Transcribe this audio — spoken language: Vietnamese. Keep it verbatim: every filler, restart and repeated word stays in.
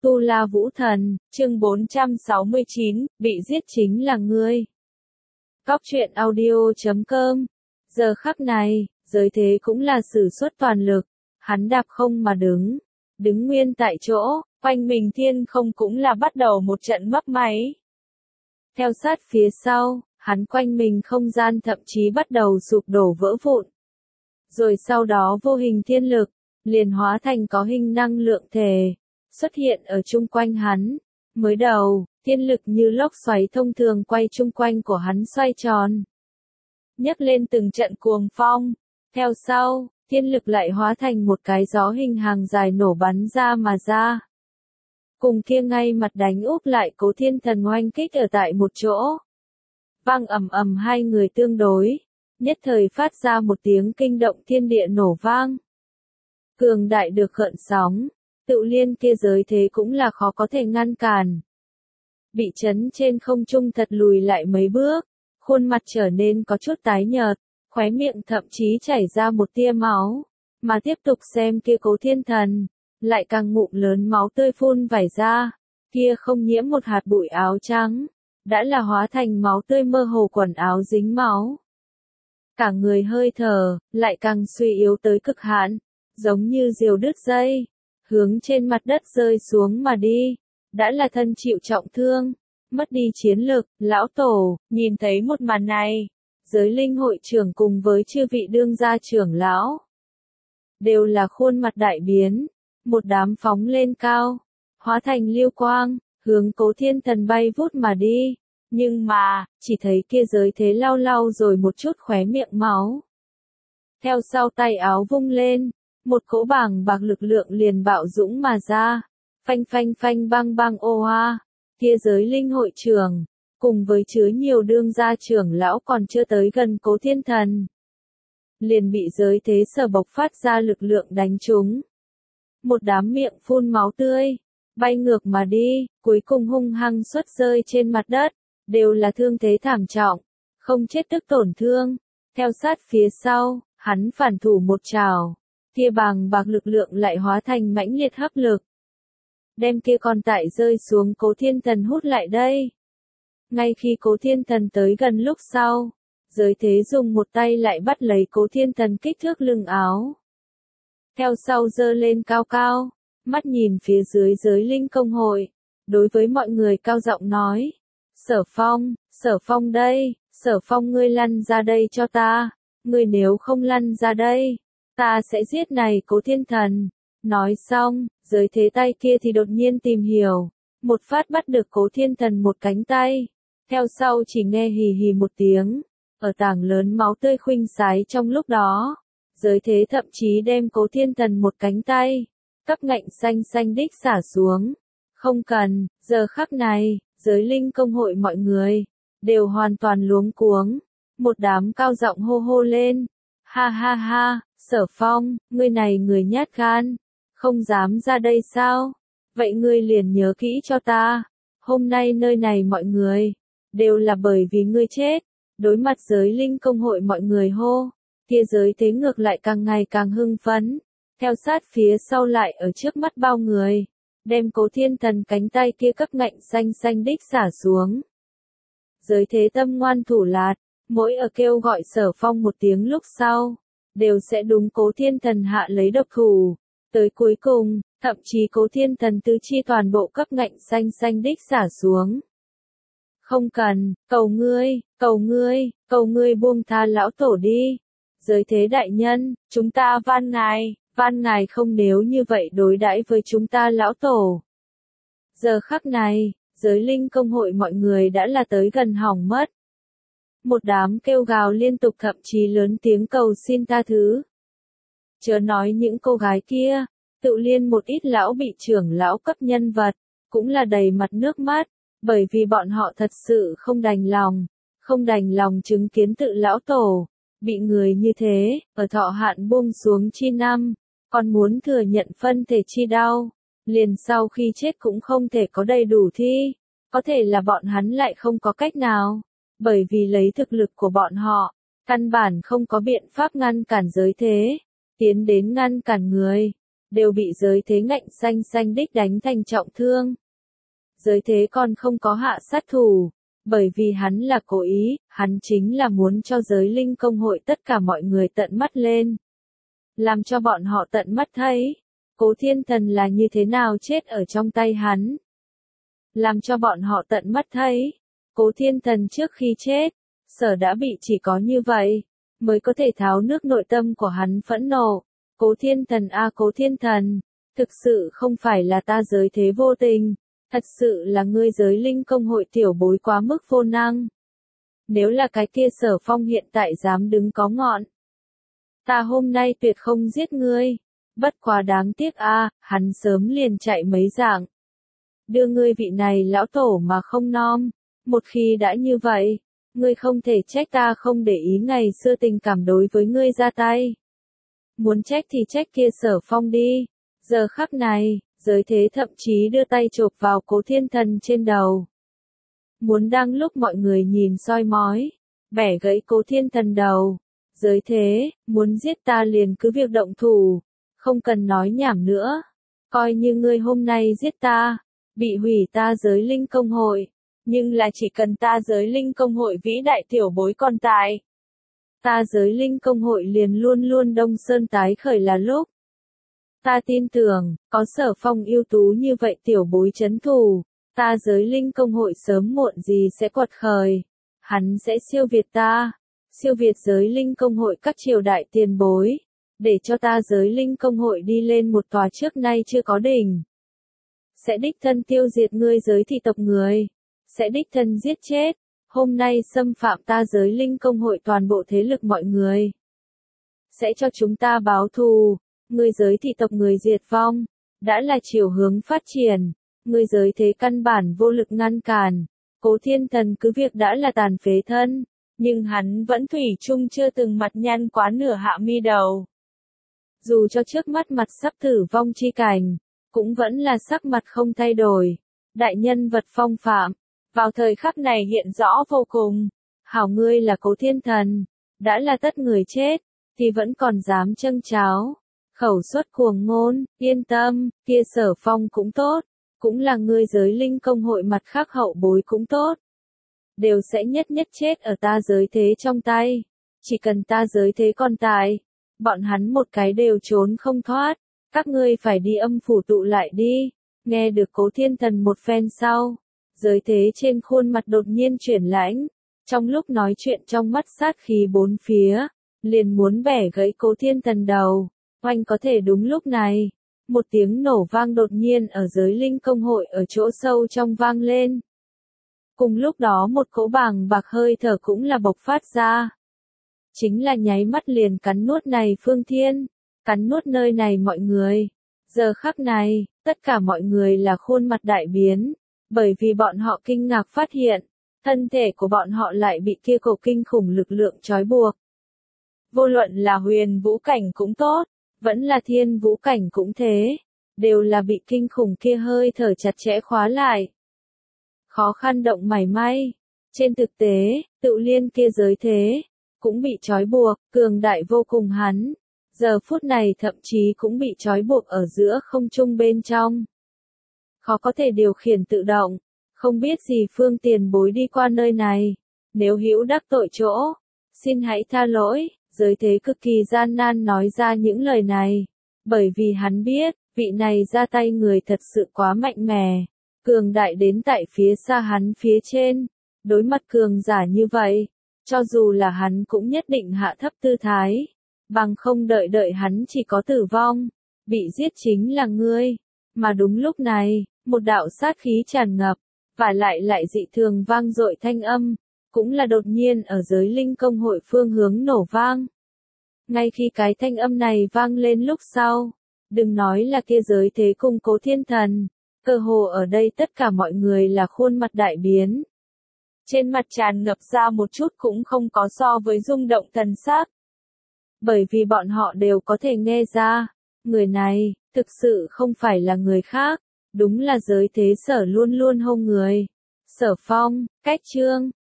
Tu La Vũ Thần, chương bốn trăm sáu mươi chín, bị giết chính là ngươi. Cóc truyện audio chấm com. Giờ khắc này, giới thế cũng là sử xuất toàn lực, hắn đạp không mà đứng, đứng nguyên tại chỗ, quanh mình thiên không cũng là bắt đầu một trận mấp máy. Theo sát phía sau, hắn quanh mình không gian thậm chí bắt đầu sụp đổ vỡ vụn. Rồi sau đó vô hình thiên lực, liền hóa thành có hình năng lượng thể, xuất hiện ở chung quanh hắn. Mới đầu, thiên lực như lốc xoáy thông thường quay chung quanh của hắn xoay tròn, nhấc lên từng trận cuồng phong. Theo sau, thiên lực lại hóa thành một cái gió hình hàng dài nổ bắn ra mà ra. Cùng kia ngay mặt đánh úp lại Cố Thiên Thần oanh kích ở tại một chỗ. Vang ầm ầm hai người tương đối, nhất thời phát ra một tiếng kinh động thiên địa nổ vang. Cường đại được gợn sóng, tự liên kia giới thế cũng là khó có thể ngăn cản. Bị chấn trên không trung thật lùi lại mấy bước, khuôn mặt trở nên có chút tái nhợt, khóe miệng thậm chí chảy ra một tia máu, mà tiếp tục xem kia Cố Thiên Thần, lại càng ngụm lớn máu tươi phun vải ra, kia không nhiễm một hạt bụi áo trắng, đã là hóa thành máu tươi mơ hồ quần áo dính máu. Cả người hơi thở, lại càng suy yếu tới cực hạn, giống như diều đứt dây, hướng trên mặt đất rơi xuống mà đi, đã là thân chịu trọng thương, mất đi chiến lực. Lão Tổ, nhìn thấy một màn này, giới linh hội trưởng cùng với chư vị đương gia trưởng lão, đều là khuôn mặt đại biến, một đám phóng lên cao, hóa thành lưu quang, hướng Cố Thiên Thần bay vút mà đi, nhưng mà, chỉ thấy kia giới thế lau lau rồi một chút khóe miệng máu. Theo sau tay áo vung lên, một cỗ bàng bạc lực lượng liền bạo dũng mà ra, phanh phanh phanh bang bang ô hoa, kia giới linh hội trưởng, cùng với chứa nhiều đương gia trưởng lão còn chưa tới gần Cố Thiên Thần, liền bị giới thế sở bộc phát ra lực lượng đánh trúng. Một đám miệng phun máu tươi, bay ngược mà đi, cuối cùng hung hăng xuất rơi trên mặt đất, đều là thương thế thảm trọng, không chết tức tổn thương. Theo sát phía sau, hắn phản thủ một trảo, kia bàng bạc lực lượng lại hóa thành mãnh liệt hấp lực, đem kia con tại rơi xuống Cố Thiên Thần hút lại đây. Ngay khi Cố Thiên Thần tới gần lúc sau, giới thế dùng một tay lại bắt lấy Cố Thiên Thần kích thước lưng áo. Theo sau giơ lên cao cao, mắt nhìn phía dưới giới linh công hội, đối với mọi người cao giọng nói, Sở Phong, Sở Phong đây, Sở Phong ngươi lăn ra đây cho ta, ngươi nếu không lăn ra đây, ta sẽ giết này Cố Thiên Thần. Nói xong, giới thế tay kia thì đột nhiên tìm hiểu, một phát bắt được Cố Thiên Thần một cánh tay, theo sau chỉ nghe hì hì một tiếng, ở tảng lớn máu tươi khuynh sái trong lúc đó, giới thế thậm chí đem Cố Thiên Thần một cánh tay, cấp ngạnh xanh xanh đích xả xuống. Không cần, giờ khắc này, giới linh công hội mọi người, đều hoàn toàn luống cuống, một đám cao giọng hô hô lên, ha ha ha, Sở Phong, ngươi này người nhát gan, không dám ra đây sao, vậy ngươi liền nhớ kỹ cho ta, hôm nay nơi này mọi người, đều là bởi vì ngươi chết. Đối mặt giới linh công hội mọi người hô, kia giới thế ngược lại càng ngày càng hưng phấn, theo sát phía sau lại ở trước mắt bao người, đem Cố Thiên Thần cánh tay kia cấp ngạnh xanh xanh đích xả xuống. Giới thế tâm ngoan thủ lạt, mỗi ở kêu gọi Sở Phong một tiếng lúc sau, đều sẽ đúng Cố Thiên Thần hạ lấy độc thủ, tới cuối cùng, thậm chí Cố Thiên Thần tứ chi toàn bộ cấp ngạnh xanh xanh đích xả xuống. Không cần, cầu ngươi, cầu ngươi, cầu ngươi buông tha lão tổ đi. Giới thế đại nhân, chúng ta van ngài, van ngài không nếu như vậy đối đãi với chúng ta lão tổ. Giờ khắc này, giới linh công hội mọi người đã là tới gần hỏng mất. Một đám kêu gào liên tục thậm chí lớn tiếng cầu xin tha thứ. Chớ nói những cô gái kia, tự liên một ít lão bị trưởng lão cấp nhân vật, cũng là đầy mặt nước mắt. Bởi vì bọn họ thật sự không đành lòng, không đành lòng chứng kiến tự lão tổ, bị người như thế, ở thọ hạn buông xuống chi năm, còn muốn thừa nhận phân thể chi đau, liền sau khi chết cũng không thể có đầy đủ thi, có thể là bọn hắn lại không có cách nào, bởi vì lấy thực lực của bọn họ, căn bản không có biện pháp ngăn cản giới thế, tiến đến ngăn cản người, đều bị giới thế ngạnh xanh xanh đích đánh thành trọng thương. Giới thế còn không có hạ sát thủ, bởi vì hắn là cố ý, hắn chính là muốn cho giới linh công hội tất cả mọi người tận mắt lên. Làm cho bọn họ tận mắt thấy, Cố Thiên Thần là như thế nào chết ở trong tay hắn. Làm cho bọn họ tận mắt thấy, Cố Thiên Thần trước khi chết, sở đã bị chỉ có như vậy, mới có thể tháo nước nội tâm của hắn phẫn nộ. Cố Thiên Thần a Cố Thiên Thần, thực sự không phải là ta giới thế vô tình, thật sự là ngươi giới linh công hội tiểu bối quá mức vô năng. Nếu là cái kia Sở Phong hiện tại dám đứng có ngọn, ta hôm nay tuyệt không giết ngươi. Bất quá đáng tiếc a, hắn sớm liền chạy mấy dạng. Đưa ngươi vị này lão tổ mà không nom, một khi đã như vậy, ngươi không thể trách ta không để ý ngày xưa tình cảm đối với ngươi ra tay. Muốn trách thì trách kia Sở Phong đi. Giờ khắc này, giới thế thậm chí đưa tay chộp vào Cố Thiên Thần trên đầu. Muốn đang lúc mọi người nhìn soi mói, bẻ gãy Cố Thiên Thần đầu. Giới thế, muốn giết ta liền cứ việc động thủ, không cần nói nhảm nữa. Coi như ngươi hôm nay giết ta, bị hủy ta giới linh công hội, nhưng là chỉ cần ta giới linh công hội vĩ đại tiểu bối còn tại. Ta giới linh công hội liền luôn luôn đông sơn tái khởi là lúc. Ta tin tưởng, có Sở Phong ưu tú như vậy tiểu bối chấn thủ, ta giới linh công hội sớm muộn gì sẽ quật khởi. Hắn sẽ siêu việt ta, siêu việt giới linh công hội các triều đại tiền bối, để cho ta giới linh công hội đi lên một tòa trước nay chưa có đỉnh. Sẽ đích thân tiêu diệt ngươi giới thị tộc người, sẽ đích thân giết chết, hôm nay xâm phạm ta giới linh công hội toàn bộ thế lực mọi người. Sẽ cho chúng ta báo thù, ngươi giới thị tộc người diệt vong, đã là chiều hướng phát triển, ngươi giới thế căn bản vô lực ngăn cản. Cố Thiên Thần cứ việc đã là tàn phế thân, nhưng hắn vẫn thủy chung chưa từng mặt nhăn quá nửa hạ mi đầu. Dù cho trước mắt mặt sắp tử vong chi cảnh, cũng vẫn là sắc mặt không thay đổi. Đại nhân vật phong phạm, vào thời khắc này hiện rõ vô cùng. Hảo ngươi là Cố Thiên Thần, đã là tất người chết, thì vẫn còn dám châng cháo. Khẩu suất cuồng ngôn, yên tâm, kia Sở Phong cũng tốt, cũng là ngươi giới linh công hội mặt khác hậu bối cũng tốt. Đều sẽ nhất nhất chết ở ta giới thế trong tay. Chỉ cần ta giới thế còn tại, bọn hắn một cái đều trốn không thoát. Các ngươi phải đi âm phủ tụ lại đi. Nghe được Cố Thiên Thần một phen sau, giới thế trên khuôn mặt đột nhiên chuyển lãnh. Trong lúc nói chuyện trong mắt sát khí bốn phía, liền muốn bẻ gãy Cố Thiên Thần đầu. Oanh có thể đúng lúc này, một tiếng nổ vang đột nhiên ở giới linh công hội ở chỗ sâu trong vang lên. Cùng lúc đó một cỗ bàng bạc hơi thở cũng là bộc phát ra. Chính là nháy mắt liền cắn nuốt này Phương Thiên, cắn nuốt nơi này mọi người. Giờ khắc này, tất cả mọi người là khuôn mặt đại biến, bởi vì bọn họ kinh ngạc phát hiện, thân thể của bọn họ lại bị kia cổ kinh khủng lực lượng trói buộc. Vô luận là huyền vũ cảnh cũng tốt, vẫn là thiên vũ cảnh cũng thế, đều là bị kinh khủng kia hơi thở chặt chẽ khóa lại. Khó khăn động mảy may. Trên thực tế, Tự Liên kia giới thế, cũng bị trói buộc, cường đại vô cùng hắn. Giờ phút này thậm chí cũng bị trói buộc ở giữa không trung bên trong. Khó có thể điều khiển tự động, không biết gì Phương tiền bối đi qua nơi này. Nếu hữu đắc tội chỗ, xin hãy tha lỗi. Giới thế cực kỳ gian nan nói ra những lời này, bởi vì hắn biết, vị này ra tay người thật sự quá mạnh mẽ, cường đại đến tại phía xa hắn phía trên. Đối mặt cường giả như vậy, cho dù là hắn cũng nhất định hạ thấp tư thái, bằng không đợi đợi hắn chỉ có tử vong, bị giết chính là ngươi. Mà đúng lúc này, một đạo sát khí tràn ngập, và lại lại dị thường vang dội thanh âm, cũng là đột nhiên ở giới linh công hội phương hướng nổ vang. Ngay khi cái thanh âm này vang lên lúc sau, đừng nói là kia giới thế cùng Cố Thiên Thần, cơ hồ ở đây tất cả mọi người là khuôn mặt đại biến. Trên mặt tràn ngập ra một chút cũng không có so với rung động thần sắc. Bởi vì bọn họ đều có thể nghe ra, người này, thực sự không phải là người khác, đúng là giới thế Sở luôn luôn hông người. Sở Phong, cách chương.